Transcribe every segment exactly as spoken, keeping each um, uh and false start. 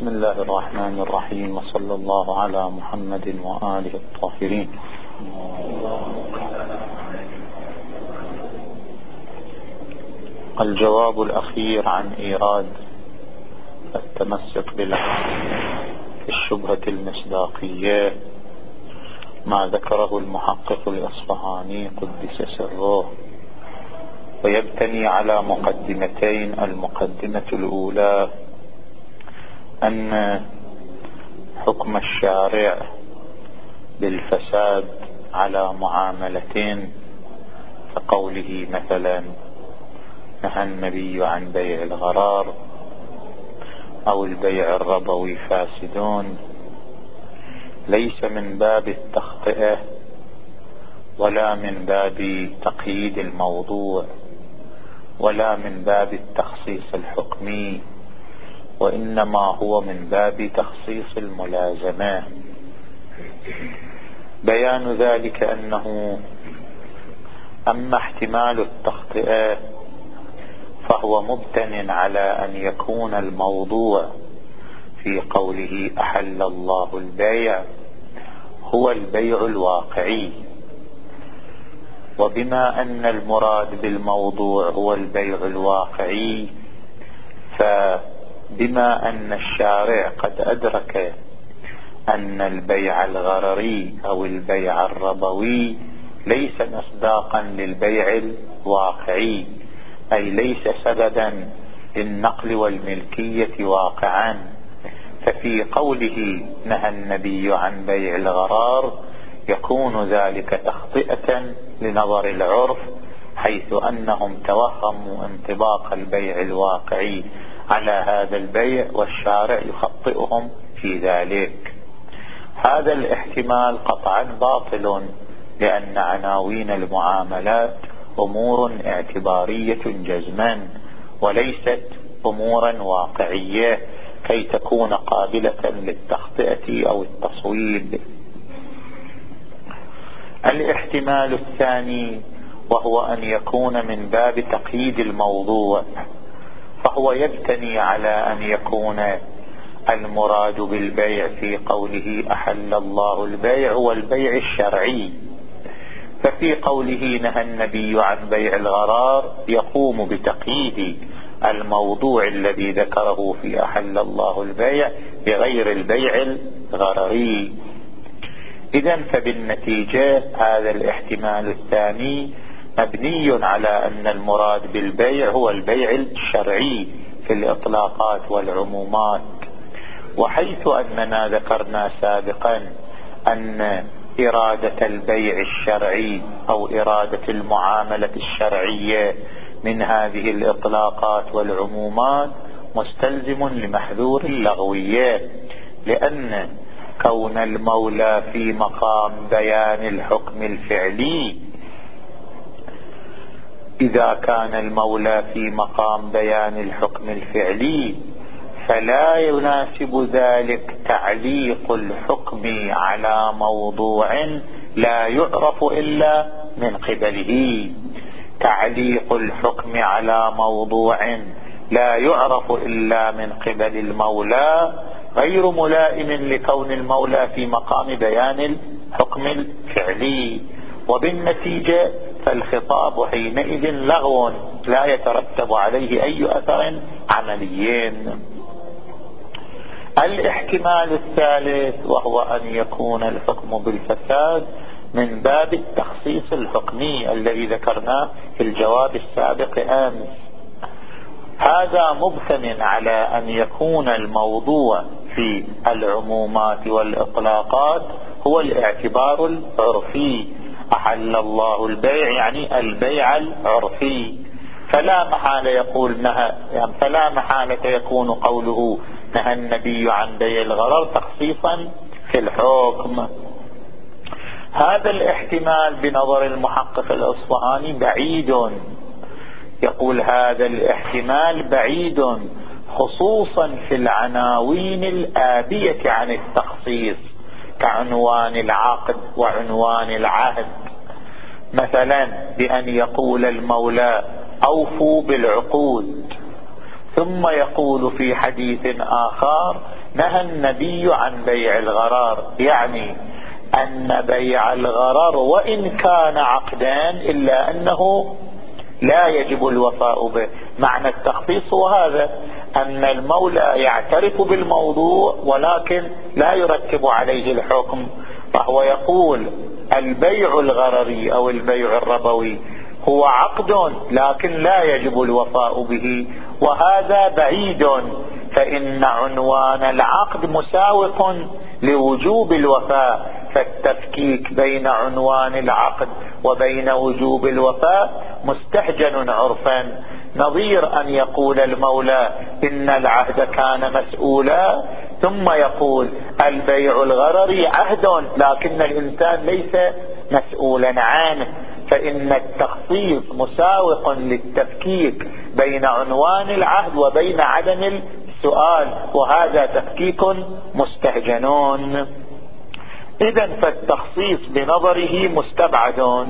بسم الله الرحمن الرحيم، وصلى الله على محمد وآله الطاهرين. الجواب الأخير عن إيراد التمسك بالعقل في الشبهة المصداقية ما ذكره المحقق الأصفهاني قدس سره، ويبتني على مقدمتين. المقدمة الأولى أن حكم الشارع بالفساد على معاملتين، كقوله مثلا نهى النبي عن بيع الغرار أو البيع الربوي فاسدون، ليس من باب التخطئة ولا من باب تقييد الموضوع ولا من باب التخصيص الحكمي، وإنما هو من باب تخصيص الملازمة. بيان ذلك أنه أما احتمال التخطئة فهو مبتن على أن يكون الموضوع في قوله أحل الله البيع هو البيع الواقعي، وبما أن المراد بالموضوع هو البيع الواقعي، فبما أن الشارع قد أدرك أن البيع الغرري أو البيع الربوي ليس مصداقا للبيع الواقعي، أي ليس سببا للنقل والملكية واقعا، ففي قوله نهى النبي عن بيع الغرار يكون ذلك تخطئة لنظر العرف، حيث أنهم توهموا انطباق البيع الواقعي على هذا البيع والشارع يخطئهم في ذلك. هذا الاحتمال قطعا باطل، لأن عناوين المعاملات أمور اعتبارية جزما وليست أمورا واقعية كي تكون قابلة للتخطئة أو التصويب. الاحتمال الثاني وهو أن يكون من باب تقييد الموضوع، فهو يبتني على أن يكون المراد بالبيع في قوله أحل الله البيع هو البيع الشرعي، ففي قوله نهى النبي عن بيع الغرار يقوم بتقييد الموضوع الذي ذكره في أحل الله البيع بغير البيع الغرري. إذن فبالنتيجة هذا الاحتمال الثاني مبني على أن المراد بالبيع هو البيع الشرعي في الإطلاقات والعمومات، وحيث أننا ذكرنا سابقا أن إرادة البيع الشرعي أو إرادة المعاملة الشرعية من هذه الإطلاقات والعمومات مستلزم لمحذور اللغوية، لأن كون المولى في مقام بيان الحكم الفعلي، إذا كان المولى في مقام بيان الحكم الفعلي فلا يناسب ذلك تعليق الحكم على موضوع لا يعرف إلا من قبله. تعليق الحكم على موضوع لا يعرف إلا من قبل المولى غير ملائم لكون المولى في مقام بيان الحكم الفعلي، وبالنتيجة فالخطاب حينئذ لغو لا يترتب عليه أي أثر عملي. الاحتمال الثالث وهو أن يكون الحكم بالفساد من باب التخصيص الحكمي الذي ذكرناه في الجواب السابق آمس. هذا مبتن على أن يكون الموضوع في العمومات والإطلاقات هو الاعتبار العرفي، أحل الله البيع يعني البيع العرفي، فلا محالة يقول نهى يعني فلا محالة يكون قوله نهى النبي عن بيع الغرر تخصيصا في الحكم. هذا الاحتمال بنظر المحقق الأصفهاني بعيد، يقول هذا الاحتمال بعيد خصوصا في العناوين الآبية عن التخصيص كعنوان العقد وعنوان العهد، مثلا بأن يقول المولى أوفوا بالعقود، ثم يقول في حديث آخر نهى النبي عن بيع الغرر، يعني أن بيع الغرر وإن كان عقدا إلا أنه لا يجب الوفاء به. معنى التخصيص هو هذا، أن المولى يعترف بالموضوع ولكن لا يرتب عليه الحكم، فهو يقول البيع الغرري أو البيع الربوي هو عقد لكن لا يجب الوفاء به، وهذا بعيد، فإن عنوان العقد مساوق لوجوب الوفاء، فالتفكيك بين عنوان العقد وبين وجوب الوفاء مستحجن عرفا، نظير أن يقول المولى إن العهد كان مسؤولا ثم يقول البيع الغرري عهد لكن الإنسان ليس مسؤولا عنه، فإن التخصيص مساوق للتفكيك بين عنوان العهد وبين عدم السؤال، وهذا تفكيك مستهجنون. إذن فالتخصيص بنظره مستبعد،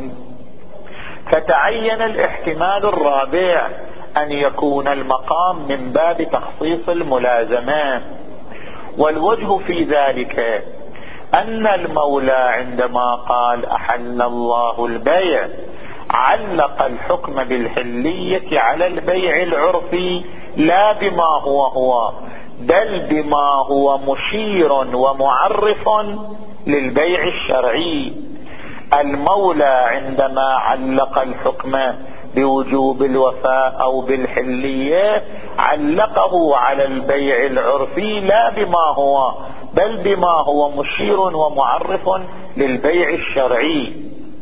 فتعين الاحتمال الرابع أن يكون المقام من باب تخصيص الملازمة، والوجه في ذلك أن المولى عندما قال أحل الله البيع علق الحكم بالحلية على البيع العرفي لا بما هو هو، بل بما هو مشير ومعرف للبيع الشرعي. المولى عندما علق الحكم بوجوب الوفاء أو بالحلية علقه على البيع العرفي لا بما هو، بل بما هو مشير ومعرف للبيع الشرعي.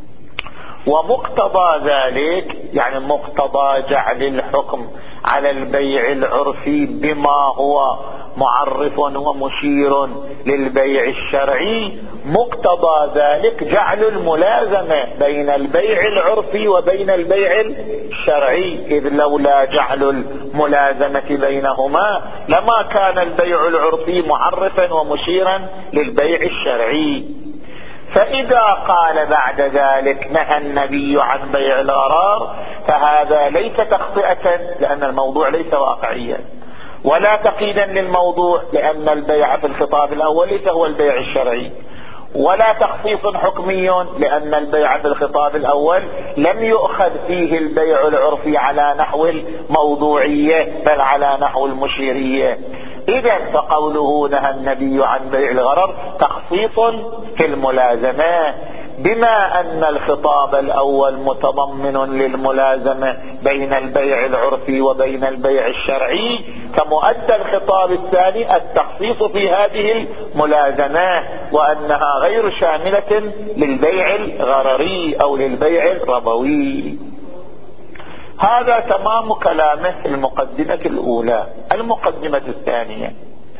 ومقتضى ذلك، يعني مقتضى جعل الحكم على البيع العرفي بما هو معرف ومشير للبيع الشرعي، مقتضى ذلك جعل الملازمة بين البيع العرفي وبين البيع الشرعي، إذ لولا جعل الملازمة بينهما لما كان البيع العرفي معرفا ومشيرا للبيع الشرعي. فإذا قال بعد ذلك نهى النبي عن بيع الغرار، فهذا ليس تخطئة لأن الموضوع ليس واقعيا، ولا تقييدا للموضوع لأن البيع في الخطاب الأول ليس هو البيع الشرعي، ولا تخصيص حكمي لأن البيع في الخطاب الأول لم يؤخذ فيه البيع العرفي على نحو الموضوعية بل على نحو المشيرية. إذن فقوله نهى النبي عن بيع الغرر تخصيص في الملازمة، بما أن الخطاب الأول متضمن للملازمة بين البيع العرفي وبين البيع الشرعي، فمؤدى الخطاب الثاني التخصيص في هذه الملازمة، وأنها غير شاملة للبيع الغرري أو للبيع الربوي. هذا تمام كلامه في المقدمة الأولى. المقدمة الثانية،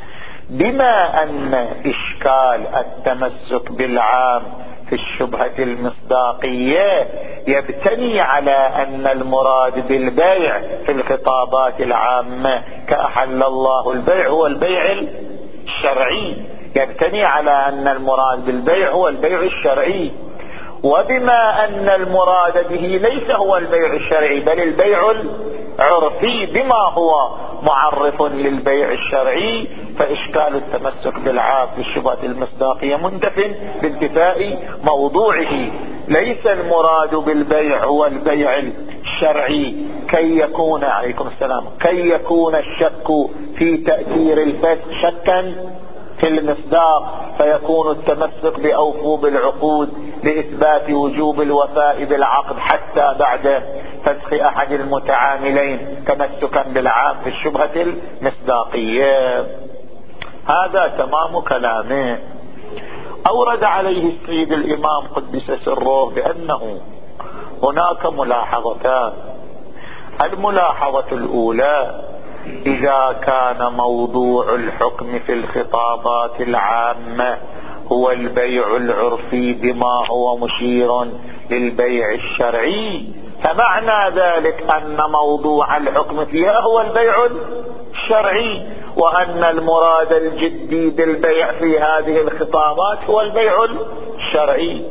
بما أن إشكال التمسك بالعام في الشبهة المصداقية يبتني على أن المراد بالبيع في الخطابات العامة كأحل الله البيع هو البيع الشرعي، يبتني على أن المراد بالبيع هو البيع الشرعي، وبما أن المراد به ليس هو البيع الشرعي بل البيع العرفي بما هو معرف للبيع الشرعي، فإشكال التمسك بالعام في الشبهة المصداقية منتف بانتفاء موضوعه. ليس المراد بالبيع هو البيع الشرعي كي يكون عليكم السلام كي يكون الشك في تأثير الفسق شكا في المصداق، فيكون التمسك بأوفوا بالعقود لإثبات وجوب الوفاء بالعقد حتى بعد فسخ أحد المتعاملين تمسكا بالعام في الشبهة المصداقية. هذا تمام كلامه. أورد عليه السيد الإمام قدس سره بأنه هناك ملاحظتان. الملاحظة الأولى، إذا كان موضوع الحكم في الخطابات العامة هو البيع العرفي بما هو مشير للبيع الشرعي، فمعنى ذلك أن موضوع الحكم فيها هو البيع الشرعي، وأن المراد الجدي بالبيع في هذه الخطابات هو البيع الشرعي.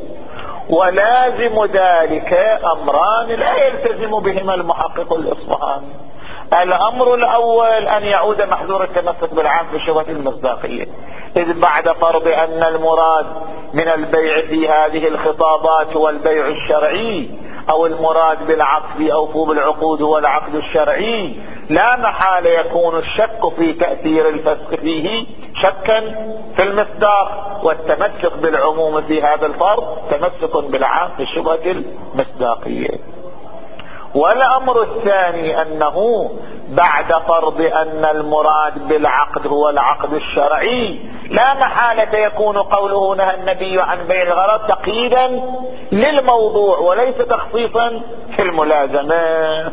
ولازم ذلك أمران لا يلتزم بهما المحقق الإصفهاني. الأمر الأول أن يعود محذور التمسك بالعام في شبهة المصداقية، إذ بعد فرض أن المراد من البيع في هذه الخطابات هو البيع الشرعي، أو المراد بالعقد أوفوا بالعقود هو العقد الشرعي، لا محال يكون الشك في تأثير الفسق فيه شكا في المصداق، والتمسك بالعموم في هذا الفرض تمسك بالعام في شبهة المصداقية. والأمر الثاني أنه بعد فرض أن المراد بالعقد هو العقد الشرعي، لا محالة يكون قوله نهى النبي عن بيع الغرض تقييدا للموضوع وليس تخصيصا في الملازمة.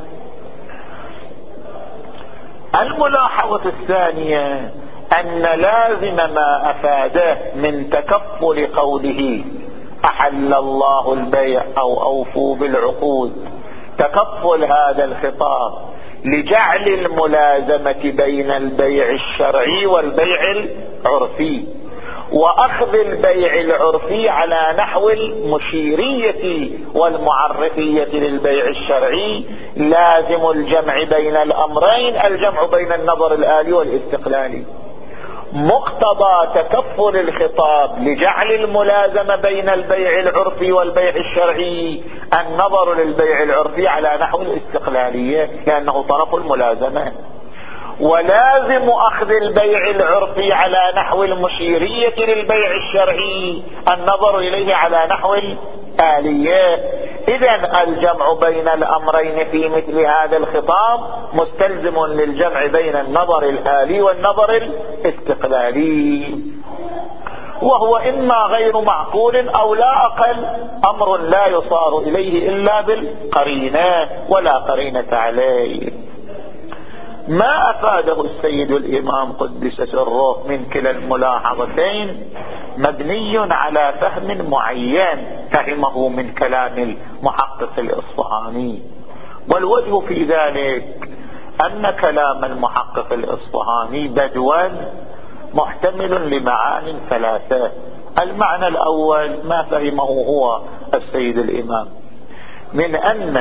الملاحظة الثانية أن لازم ما أفاده من تكفل قوله أحل الله البيع أو أوفوا بالعقود، تكفل هذا الخطاب لجعل الملازمة بين البيع الشرعي والبيع العرفي، وأخذ البيع العرفي على نحو المشيرية والمعرفية للبيع الشرعي، لازم الجمع بين الأمرين الجمع بين النظر الآلي والاستقلالي. مقتضى تكفل الخطاب لجعل الملازمة بين البيع العرفي والبيع الشرعي النظر للبيع العرفي على نحو الاستقلالية لأنه طرف الملازمة، ولازم أخذ البيع العرفي على نحو المشيرية للبيع الشرعي النظر إليه على نحو الآلية. إذن الجمع بين الأمرين في مثل هذا الخطاب مستلزم للجمع بين النظر الآلي والنظر الاستقلالي، وهو إما غير معقول أو لا أقل أمر لا يصار إليه إلا بالقرينة ولا قرينة عليه. ما أفاده السيد الإمام قدس سره من كلا الملاحظتين مبني على فهم معين فهمه من كلام المحقق الإصفهاني، والوجه في ذلك أن كلام المحقق الإصفهاني بدوا محتمل لمعان ثلاثة. المعنى الأول ما فهمه هو السيد الإمام من أن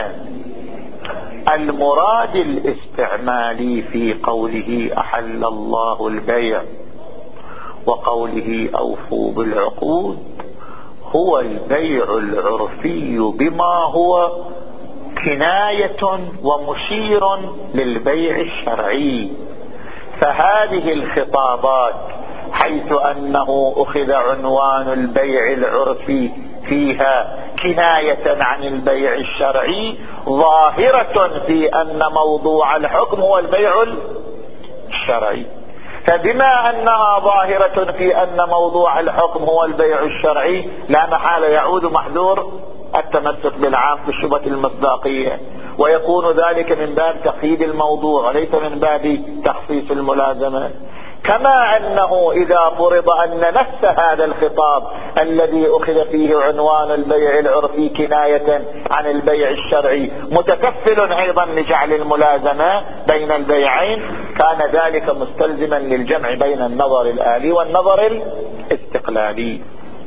المراد الاستعمالي في قوله أحل الله البيع وقوله أوفوا بالعقود هو البيع العرفي بما هو كناية ومشير للبيع الشرعي. فهذه الخطابات حيث أنه أخذ عنوان البيع العرفي فيها كناية عن البيع الشرعي ظاهرة في أن موضوع الحكم هو البيع الشرعي، فبما أنها ظاهرة في أن موضوع الحكم هو البيع الشرعي لا محال يعود محذور التمسك بالعام في الشبهة المصداقية، ويكون ذلك من باب تقييد الموضوع وليس من باب تخصيص الملازمة. كما أنه إذا فرض أن نفس هذا الخطاب الذي أخذ فيه عنوان البيع العرفي كناية عن البيع الشرعي متكفل أيضا لجعل الملازمة بين البيعين، كان ذلك مستلزما للجمع بين النظر الآلي والنظر الاستقلالي.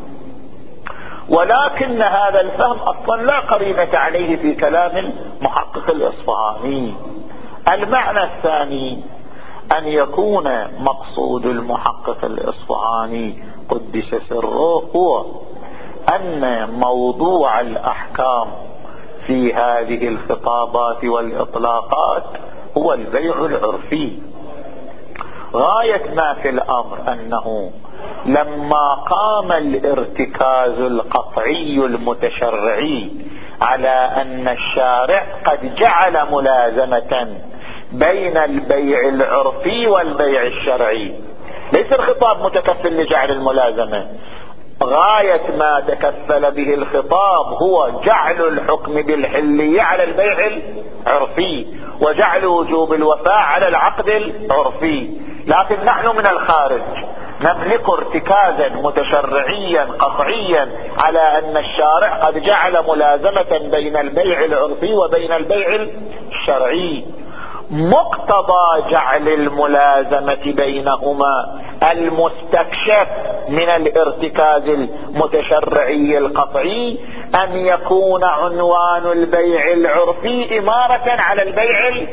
ولكن هذا الفهم أصلا لا قرينة عليه في كلام المحقق الإصفهاني. المعنى الثاني أن يكون مقصود المحقق الإصفهاني قدس سره هو أن موضوع الأحكام في هذه الخطابات والإطلاقات هو البيع العرفي. غاية ما في الأمر أنه لما قام الارتكاز القطعي المتشرعي على أن الشارع قد جعل ملازمة بين البيع العرفي والبيع الشرعي، ليس الخطاب متكفل لجعل الملازمة، غاية ما تكفل به الخطاب هو جعل الحكم بالحلية على البيع العرفي وجعل وجوب الوفاء على العقد العرفي. لكن نحن من الخارج نملك ارتكازا متشرعيا قطعيا على أن الشارع قد جعل ملازمة بين البيع العرفي وبين البيع الشرعي. مقتضى جعل الملازمة بينهما المستكشف من الارتكاز المتشرعي القطعي أن يكون عنوان البيع العرفي إمارة على البيع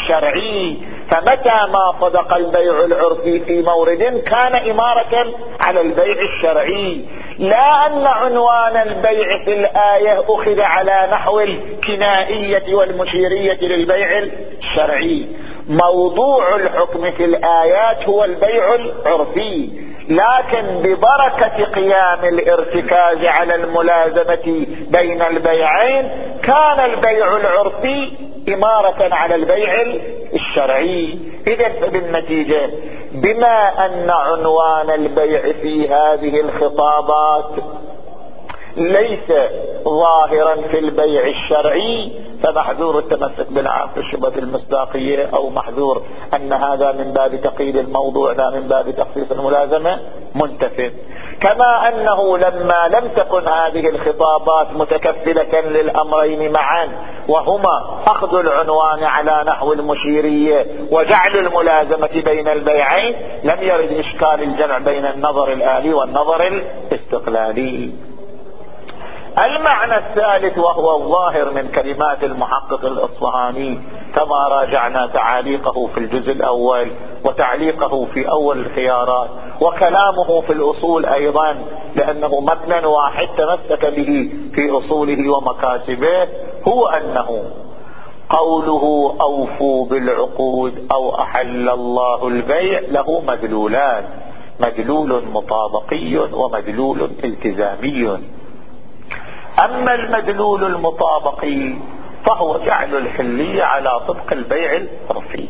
الشرعي. فمتى ما صدق البيع العرفي في مورد كان إمارة على البيع الشرعي، لا أن عنوان البيع في الآية أخذ على نحو الكنائية والمشيرية للبيع الشرعي. موضوع الحكم في الآيات هو البيع العرفي، لكن ببركة قيام الارتكاز على الملازمة بين البيعين كان البيع العرفي إمارة على البيع الشرعي. إذن فبالنتيجة بما أن عنوان البيع في هذه الخطابات ليس ظاهرا في البيع الشرعي، فمحذور التمسك بالعقد الشبهة المصداقية، أو محذور أن هذا من باب تقييد الموضوع لا من باب تخصيص الملازمة منتفٍ. كما أنه لما لم تكن هذه الخطابات متكفلة للأمرين معا، وهما أخذ العنوان على نحو المشيرية وجعل الملازمة بين البيعين، لم يرد إشكال الجمع بين النظر الآلي والنظر الاستقلالي. المعنى الثالث وهو الظاهر من كلمات المحقق الإصفهاني كما راجعنا تعليقه في الجزء الأول وتعليقه في أول الخيارات وكلامه في الأصول أيضا، لأنه متن واحد تمسك به في أصوله ومكاسبه، هو أنه قوله أوفوا بالعقود أو أحل الله البيع له مدلولان: مدلول مطابقي ومدلول التزامي. أما المدلول المطابقي فهو جعل الحلية على طبق البيع العرفي،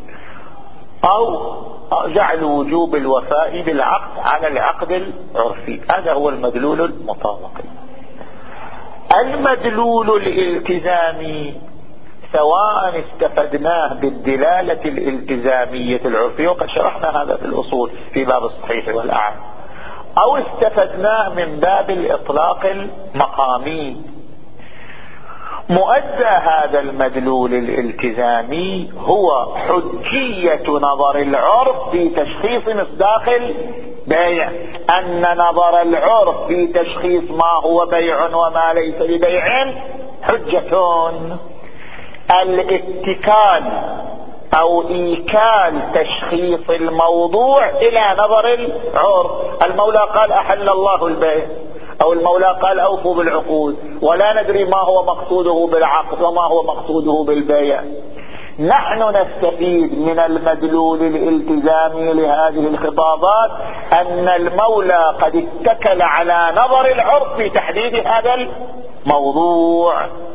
أو جعل وجوب الوفاء بالعقد على العقد العرفي، هذا هو المدلول المطابقي. المدلول الالتزامي سواء استفدناه بالدلالة الالتزامية العرفية، وقد شرحنا هذا في الأصول في باب الصحيح والأعم، أو استفدناه من باب الإطلاق المقامي، مؤدى هذا المدلول الالتزامي هو حجية نظر العرف في تشخيص مصداق البيع، أن نظر العرف في تشخيص ما هو بيع وما ليس ببيع حجة. الاتكال أو إيكال تشخيص الموضوع إلى نظر العرف، المولى قال أحل الله البيع، أو المولى قال أوفوا بالعقود، ولا ندري ما هو مقصوده بالعقد وما هو مقصوده بالبيع. نحن نستفيد من المدلول الالتزامي لهذه الخطابات أن المولى قد اتكل على نظر العرف في تحديد هذا الموضوع،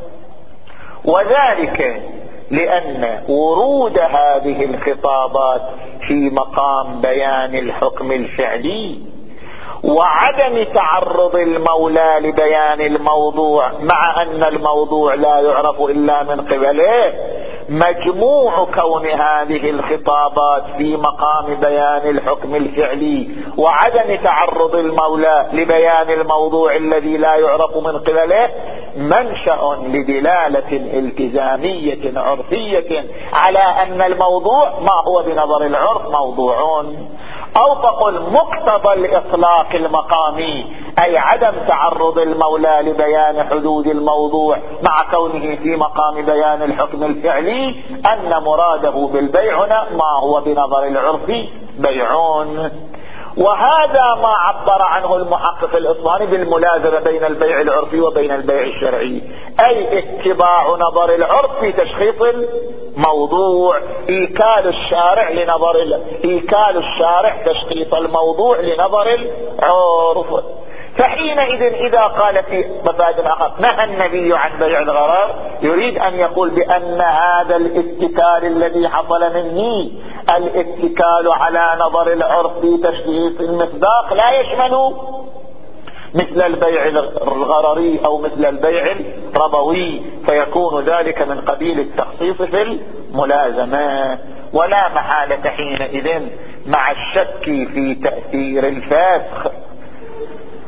وذلك لأن ورود هذه الخطابات في مقام بيان الحكم الفعلي وعدم تعرض المولى لبيان الموضوع، مع أن الموضوع لا يعرف إلا من قبله، مجموع كون هذه الخطابات في مقام بيان الحكم الفعلي وعدم تعرض المولى لبيان الموضوع الذي لا يعرف من قبله منشأ لدلالة التزامية عرفية على أن الموضوع ما هو بنظر العرف موضوع، أو تقل مقتضى الإطلاق المقامي، أي عدم تعرض المولى لبيان حدود الموضوع مع كونه في مقام بيان الحكم الفعلي، أن مراده بالبيع هنا ما هو بنظر العرف بيعون. وهذا ما عبر عنه المحقق الإصفهاني بالملازمة بين البيع العرفي وبين البيع الشرعي، أي اتباع نظر العرف في تشخيص الموضوع، إيكال الشارع لنظر إيكال الشارع تشخيص الموضوع لنظر العرف. فحينئذ إذا قال في مفاد آخر نهى النبي عن بيع الغرر، يريد أن يقول بأن هذا الاتكال الذي حصل مني، الاتكال على نظر العرف في تشخيص المصداق، لا يشمل مثل البيع الغرري أو مثل البيع الربوي، فيكون ذلك من قبيل التخصيص في الملازمة. ولا محالة حينئذ مع الشك في تأثير الفسخ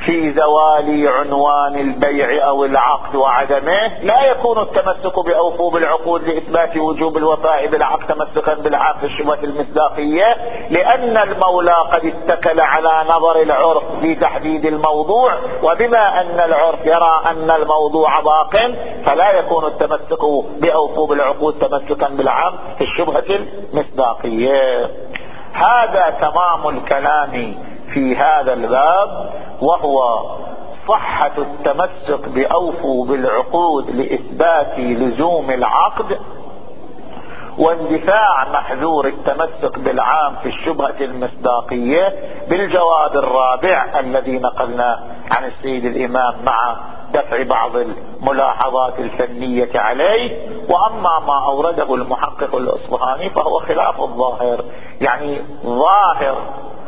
في زوال عنوان البيع أو العقد وعدمه لا يكون التمسك بأوفوا بالعقود لإثبات وجوب الوفاء بالعقد تمسكا بالعقد في الشبهة المصداقية، لأن المولى قد اتكل على نظر العرف في تحديد الموضوع، وبما أن العرف يرى أن الموضوع باق فلا يكون التمسك بأوفوا بالعقود تمسكا بالعقد في الشبهة المصداقية. هذا تمام الكلام في هذا الباب، وهو صحة التمسك بأوفوا بالعقود لإثبات لزوم العقد، واندفاع محذور التمسك بالعام في الشبهة المصداقية بالجواب الرابع الذي نقلنا عن السيد الإمام مع دفع بعض الملاحظات الفنية عليه. وأما ما أورده المحقق الأصبهاني فهو خلاف الظاهر، يعني ظاهر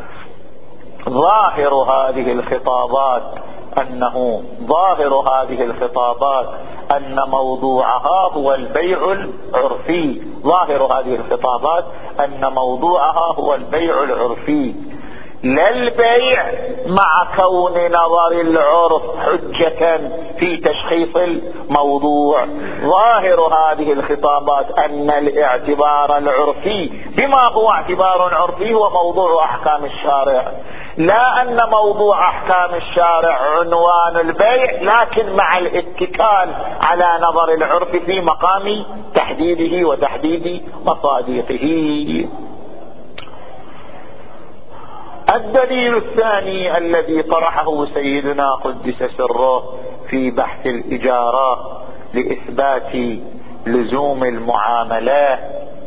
ظاهر هذه الخطابات أنه ظاهر هذه الخطابات أن موضوعها هو البيع العرفي، ظاهر هذه الخطابات أن موضوعها هو البيع العرفي لا البيع، مع كون نظر العرف حجة في تشخيص الموضوع. ظاهر هذه الخطابات أن الاعتبار العرفي بما هو اعتبار عرفي هو موضوع أحكام الشارع، لا أن موضوع أحكام الشارع عنوان البيع، لكن مع الاتكال على نظر العرف في مقام تحديده وتحديد مصادقه. الدليل الثاني الذي طرحه سيدنا قدس سره في بحث الإجارة لإثبات لزوم المعاملات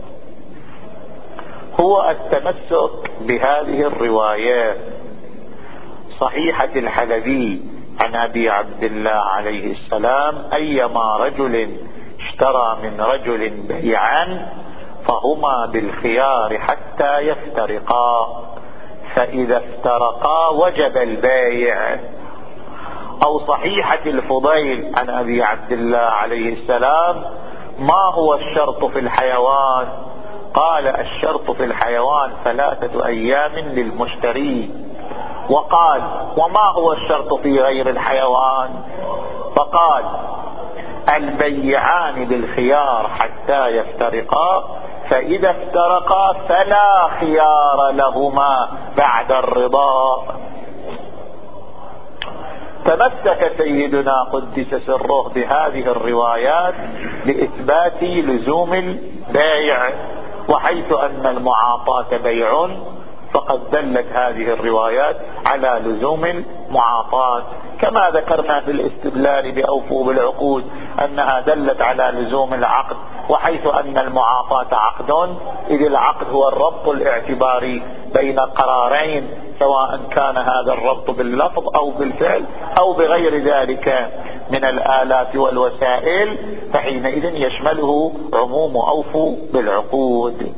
هو التمسك بهذه الرواية: صحيحة الحلبي عن أبي عبد الله عليه السلام: أيما رجل اشترى من رجل بيعا فهما بالخيار حتى يفترقا، فإذا افترقا وجب البيع. أو صحيحة الفضيل عن أبي عبد الله عليه السلام: ما هو الشرط في الحيوان؟ قال: الشرط في الحيوان ثلاثة أيام للمشتري. وقال: وما هو الشرط في غير الحيوان؟ فقال: البيعان بالخيار حتى يفترقا، فإذا افترقا فلا خيار لهما بعد الرضا. تمسك سيدنا قدس سره بهذه الروايات لإثبات لزوم البيع، وحيث أن المعاطاة بيع فقد دلت هذه الروايات على لزوم المعاطاة، كما ذكرنا في الاستدلال بأوفوا بالعقود أنها دلت على لزوم العقد، وحيث أن المعاطاة عقد إذ العقد هو الربط الاعتباري بين قرارين، سواء كان هذا الربط باللفظ أو بالفعل أو بغير ذلك من الآلات والوسائل، فحينئذ يشمله عموم أوفوا بالعقود.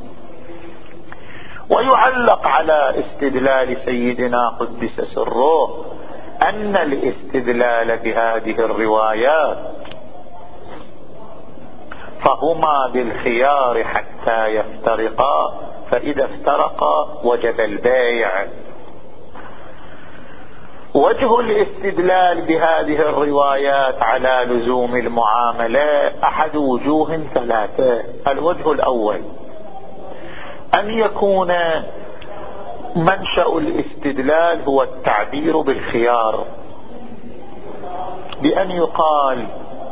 ويعلق على استدلال سيدنا قدس سره أن الاستدلال بهذه الروايات فهما بالخيار حتى يفترقا، فإذا افترقا وجب البيع. وجه الاستدلال بهذه الروايات على لزوم المعاملة أحد وجوه ثلاثة. الوجه الأول أن يكون منشأ الاستدلال هو التعبير بالخيار، بأن يقال: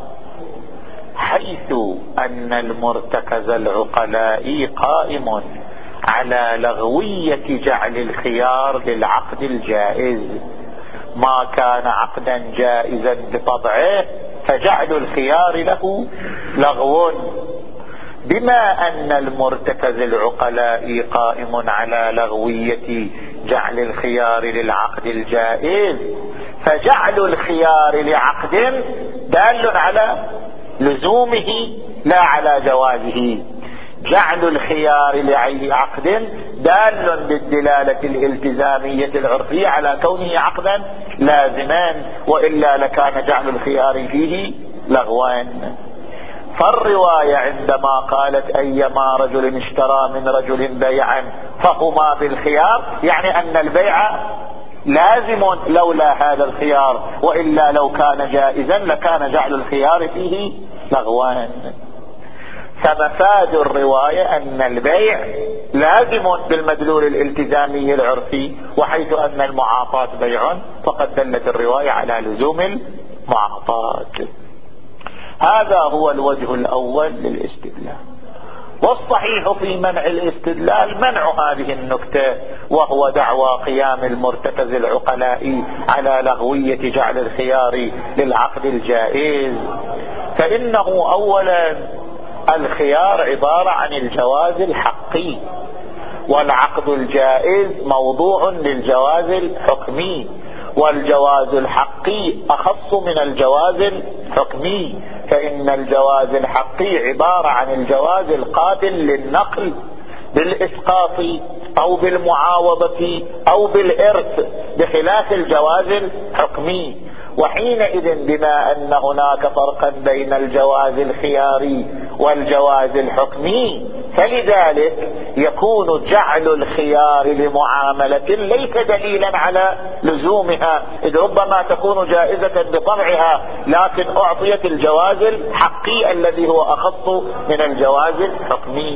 حيث أن المرتكز العقلاء قائم على لغوية جعل الخيار للعقد الجائز، ما كان عقدا جائزا بطبعه فجعل الخيار له لغو. بما أن المرتكز العقلاء قائم على لغوية جعل الخيار للعقد الجائز، فجعل الخيار لعقد دال على لزومه لا على جوازه. جعل الخيار لعقد دال بالدلالة الالتزامية العرفية على كونه عقدا لازما، وإلا لكان جعل الخيار فيه لغوان. فالرواية عندما قالت أيما رجل اشترى من رجل بيعا فهما بالخيار، يعني أن البيع لازم لولا هذا الخيار، وإلا لو كان جائزا لكان جعل الخيار فيه لغوان. فمفاد الرواية أن البيع لازم بالمدلول الالتزامي العرفي، وحيث أن المعاطاة بيع فقد دلت الرواية على لزوم المعاطاة. هذا هو الوجه الأول للاستدلال. والصحيح في منع الاستدلال منع هذه النكتة، وهو دعوى قيام المرتكز العقلاء على لغوية جعل الخيار للعقد الجائز. فإنه أولا الخيار عبارة عن الجواز الحقي، والعقد الجائز موضوع للجواز الحكمي، والجواز الحقي أخص من الجواز الحكمي، فإن الجواز الحقي عبارة عن الجواز القابل للنقل بالإسقاط أو بالمعاوضة أو بالإرث، بخلاف الجواز الحكمي. وحينئذ بما أن هناك فرقا بين الجواز الخياري والجواز الحكمي، فلذلك يكون جعل الخيار لمعاملة ليس دليلا على لزومها، إذ ربما تكون جائزة بطبعها لكن أعطيت الجواز الحقي الذي هو أخص من الجواز الحكمي.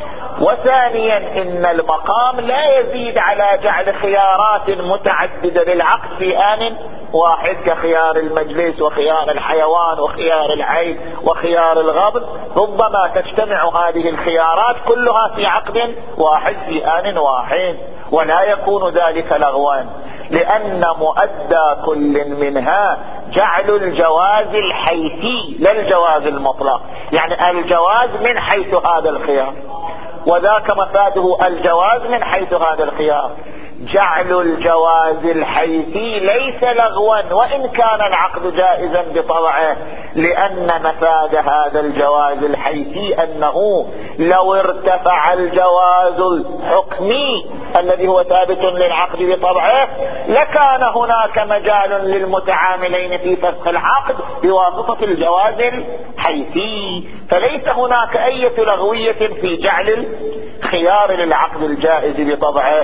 وثانيا إن المقام لا يزيد على جعل خيارات متعددة للعقد في آن واحد، كخيار المجلس وخيار الحيوان وخيار العين وخيار الغبن، ربما تجتمع هذه الخيارات كلها في عقد واحد في آن واحد، ولا يكون ذلك لغوا، لأن مؤدى كل منها جعل الجواز الحيثي لا الجواز المطلق، يعني الجواز من حيث هذا الخيار، وذاك مفاده الجواز من حيث هذا الخيار. جعل الجواز الحيثي ليس لغوا وإن كان العقد جائزا بطبعه، لأن مفاد هذا الجواز الحيثي أنه لو ارتفع الجواز الحكمي الذي هو ثابت للعقد بطبعه لكان هناك مجال للمتعاملين في فسخ العقد بواسطة الجواز الحيثي، فليس هناك أي لغوية في جعل الخيار للعقد الجائز بطبعه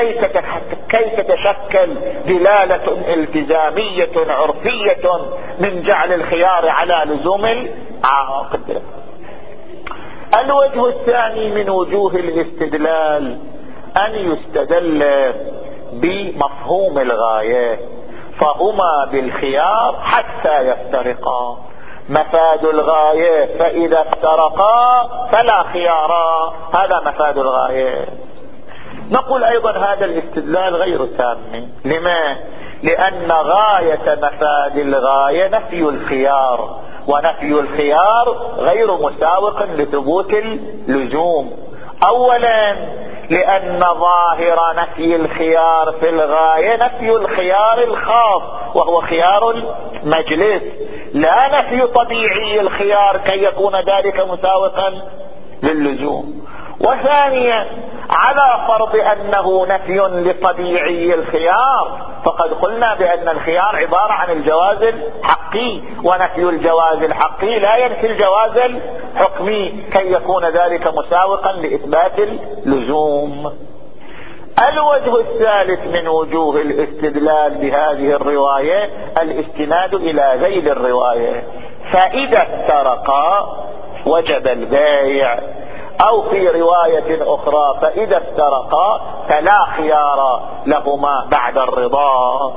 كي تتشكل دلالة التزامية عرفية من جعل الخيار على لزوم العقد. الوجه الثاني من وجوه الاستدلال أن يستدل بمفهوم الغاية، فهما بالخيار حتى يفترقا. مفاد الغاية فإذا افترقا فلا خيارا، هذا مفاد الغاية. نقول أيضا هذا الاستدلال غير تام. لما؟ لأن غاية مفاد الغاية نفي الخيار، ونفي الخيار غير مساوق لثبوت اللزوم. أولا لأن ظاهر نفي الخيار في الغاية نفي الخيار الخاص وهو خيار المجلس، لا نفي طبيعي الخيار كي يكون ذلك مساوقا للزوم. وثانيا على فرض أنه نفي لطبيعي الخيار، فقد قلنا بأن الخيار عبارة عن الجواز الحقي، ونفي الجواز الحقي لا ينفي الجواز الحكمي كي يكون ذلك مساوقا لإثبات اللزوم. الوجه الثالث من وجوه الاستدلال بهذه الرواية الاستناد إلى ذيل الرواية، فإذا افترقا وجب البيع، أو في رواية أخرى فإذا افترقا فلا خيار لهما بعد الرضا.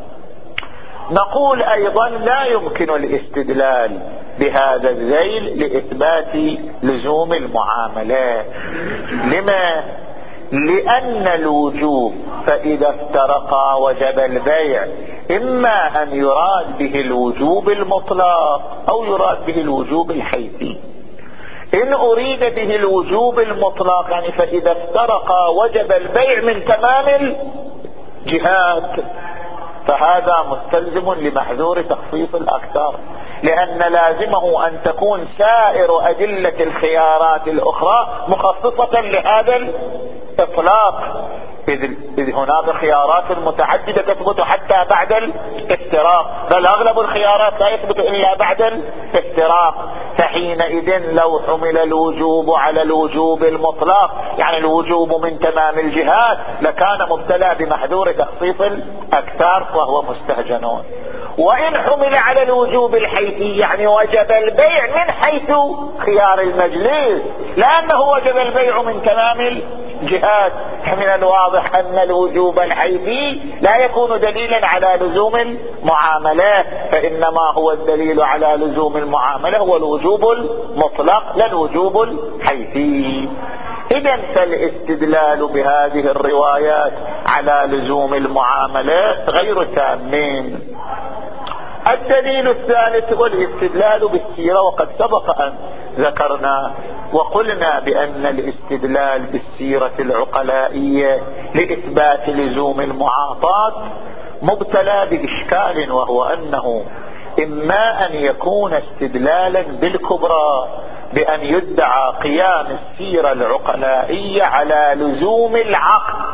نقول أيضا لا يمكن الاستدلال بهذا الذيل لإثبات لزوم المعاملات. لما؟ لأن الوجوب فإذا افترقا وجب البيع إما أن يراد به الوجوب المطلق أو يراد به الوجوب الحيثي. إن أريد به الوجوب المطلق يعني فإذا افترقا وجب البيع من تمام الجهات، فهذا مستلزم لمحذور تخصيص الأكثر، لأن لازمه أن تكون سائر أدلة الخيارات الأخرى مخصصة لهذا إطلاق، إذ هناك خيارات متعددة تثبت حتى بعد الافتراق، بل أغلب الخيارات لا يثبت إلا بعد الافتراق. فحينئذ لو حمل الوجوب على الوجوب المطلق، يعني الوجوب من تمام الجهات، لكان مبتلى بمحذور تخصيص الأكثر وهو مستهجنون. وإن حمل على الوجوب الحيثي، يعني وجب البيع من حيث خيار المجلس، لأنه وجب البيع من تمام الجهات، من الواضح أن الوجوب الحيثي لا يكون دليلا على لزوم المعاملة، فإنما هو الدليل على لزوم المعاملة هو الوجوب المطلق لا الوجوب الحيثي. إذن فالاستدلال بهذه الروايات على لزوم المعاملات غير تامين. الدليل الثالث هو الاستدلال بالسيرة، وقد سبق أن ذكرنا وقلنا بأن الاستدلال بالسيرة العقلائية لإثبات لزوم المعاطاة مبتلى بإشكال، وهو أنه إما أن يكون استدلالا بالكبرى بأن يدعى قيام السيرة العقلائية على لزوم العقد،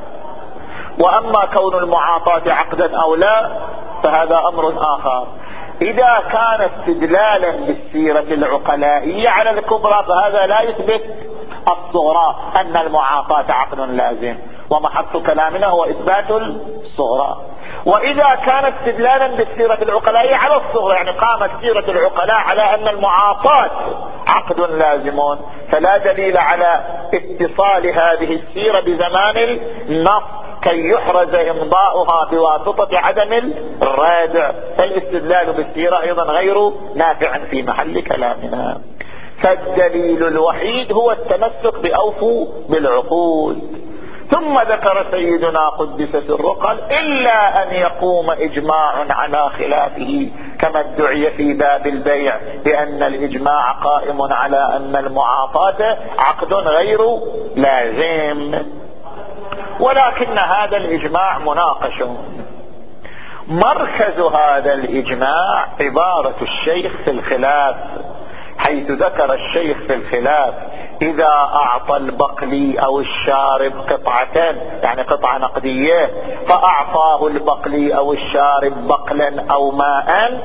وأما كون المعاطاة عقدا أو لا فهذا أمر آخر. إذا كان استدلالا بالسيرة العقلائية على الكبرى فهذا لا يثبت الصغرى أن المعاطاة عقد لازم، ومحط كلامنا هو إثبات الصغرى. وإذا كان استدلالا بالسيرة العقلائية على الصغرى، يعني قامت سيرة العقلاء على أن المعاطاة عقد لازم، فلا دليل على اتصال هذه السيرة بزمان النص كي يحرز إمضاؤها بواسطة عدم الرادع، فالاستدلال بالسيرة أيضا غير نافع في محل كلامنا. فالدليل الوحيد هو التمسك بأوفوا بالعقود. ثم ذكر سيدنا قدس سره قال إلا أن يقوم إجماع على خلافه، كما ادعي في باب البيع بأن الإجماع قائم على أن المعاطاة عقد غير لازم، ولكن هذا الإجماع مناقش. مركز هذا الإجماع عبارة الشيخ في الخلاف، حيث ذكر الشيخ في الخلاف إذا أعطى البقلي أو الشارب قطعة، يعني قطعة نقدية، فأعطاه البقلي أو الشارب بقلا أو ماء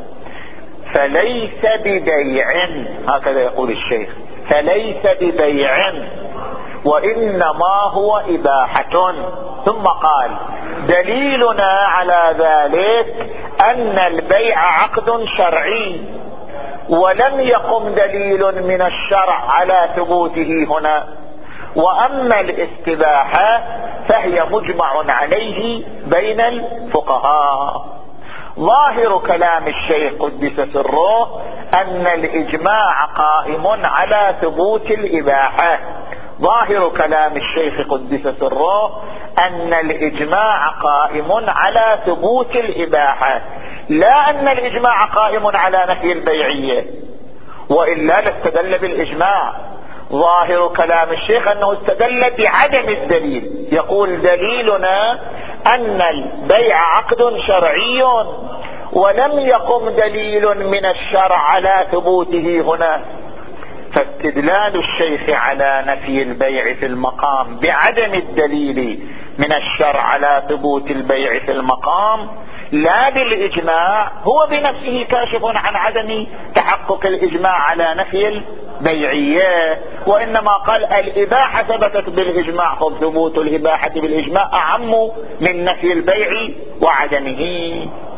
فليس ببيع، هكذا يقول الشيخ، فليس ببيع وإنما هو إباحة. ثم قال دليلنا على ذلك أن البيع عقد شرعي، ولم يقم دليل من الشرع على ثبوته هنا. وأما الاستباحة فهي مجمع عليه بين الفقهاء. ظاهر كلام الشيخ قدس سره أن الإجماع قائم على ثبوت الإباحة. ظاهر كلام الشيخ قدس سره أن الإجماع قائم على ثبوت الإباحة، لا أن الإجماع قائم على نفي البيعية، وإلا لاستدل بالإجماع. ظاهر كلام الشيخ أنه استدل بعدم الدليل، يقول دليلنا أن البيع عقد شرعي ولم يقم دليل من الشرع على ثبوته هنا. فاستدلال الشيخ على نفي البيع في المقام بعدم الدليل من الشرع على ثبوت البيع في المقام لا بالإجماع هو بنفسه كاشف عن عدم تحقق الإجماع على نفي البيعية، وإنما قال الإباحة ثبتت بالإجماع، فثبوت الإباحة بالإجماع أعم من نفي البيع وعدمه.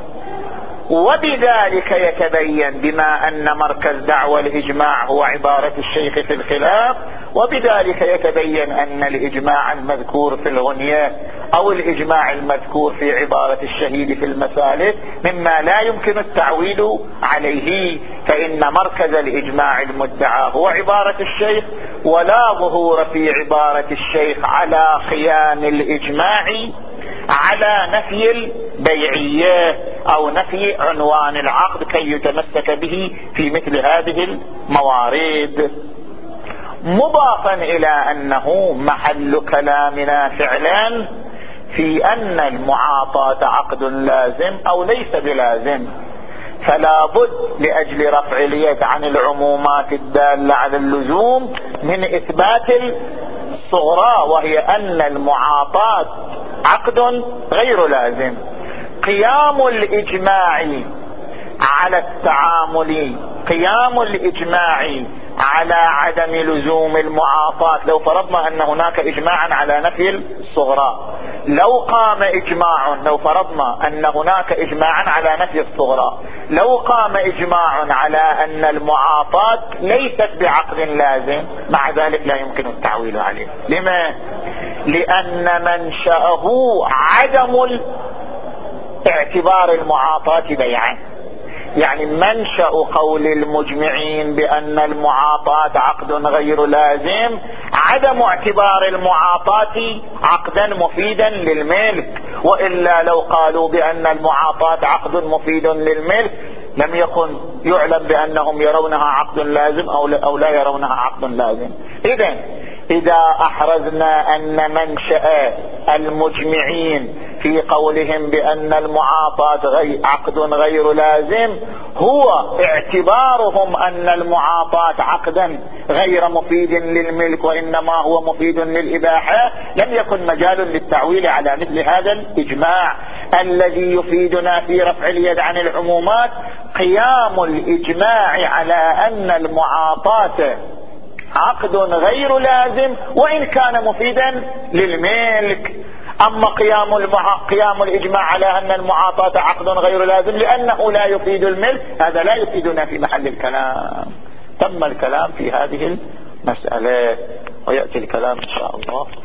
وبذلك يتبين بما أن مركز دعوى الإجماع هو عبارة الشيخ في الخلاف، وبذلك يتبين أن الإجماع المذكور في الغنية أو الإجماع المذكور في عبارة الشهيد في المسالك مما لا يمكن التعويل عليه، فإن مركز الإجماع المدعى هو عبارة الشيخ، ولا ظهور في عبارة الشيخ على قيام الإجماع على نفي البيعية أو نفي عنوان العقد كي يتمسك به في مثل هذه الموارد. مضافا إلى أنه محل كلامنا فعلا في أن المعاطاة عقد لازم أو ليس بلازم، فلا بد لأجل رفع اليد عن العمومات الدالة على اللزوم من إثبات الصغرى، وهي أن المعاطاة عقد غير لازم. قيام الإجماع على التعامل، قيام الإجماع على عدم لزوم المعاطاة، لو فرضنا أن هناك إجماعا على نفي الصغرى، لو قام إجماع، لو فرضنا أن هناك إجماعا على نفي الصغرى، لو قام إجماع على أن المعاطاة ليست بعقد لازم، مع ذلك لا يمكن التعويل عليه. لما؟ لأن منشأه عدم اعتبار المعاطاة بيعا. يعني منشأ قول المجمعين بأن المعاطاة عقد غير لازم عدم اعتبار المعاطاة عقدا مفيدا للملك، وإلا لو قالوا بأن المعاطاة عقد مفيد للملك لم يكن يعلم بأنهم يرونها عقد لازم أو لا يرونها عقد لازم. إذن إذا أحرزنا أن منشأ المجمعين في قولهم بأن المعاطاة غير عقد غير لازم هو اعتبارهم أن المعاطاة عقدا غير مفيد للملك وإنما هو مفيد للإباحة، لم يكن مجال للتعويل على مثل هذا الإجماع. الذي يفيدنا في رفع اليد عن العمومات قيام الإجماع على أن المعاطاة عقد غير لازم وإن كان مفيدا للملك. أما قيام المع... قيام الإجماع على أن المعاطاة عقد غير لازم لأنه لا يفيد الملك، هذا لا يفيدنا في محل الكلام. تم الكلام في هذه المسألة ويأتي الكلام إن شاء الله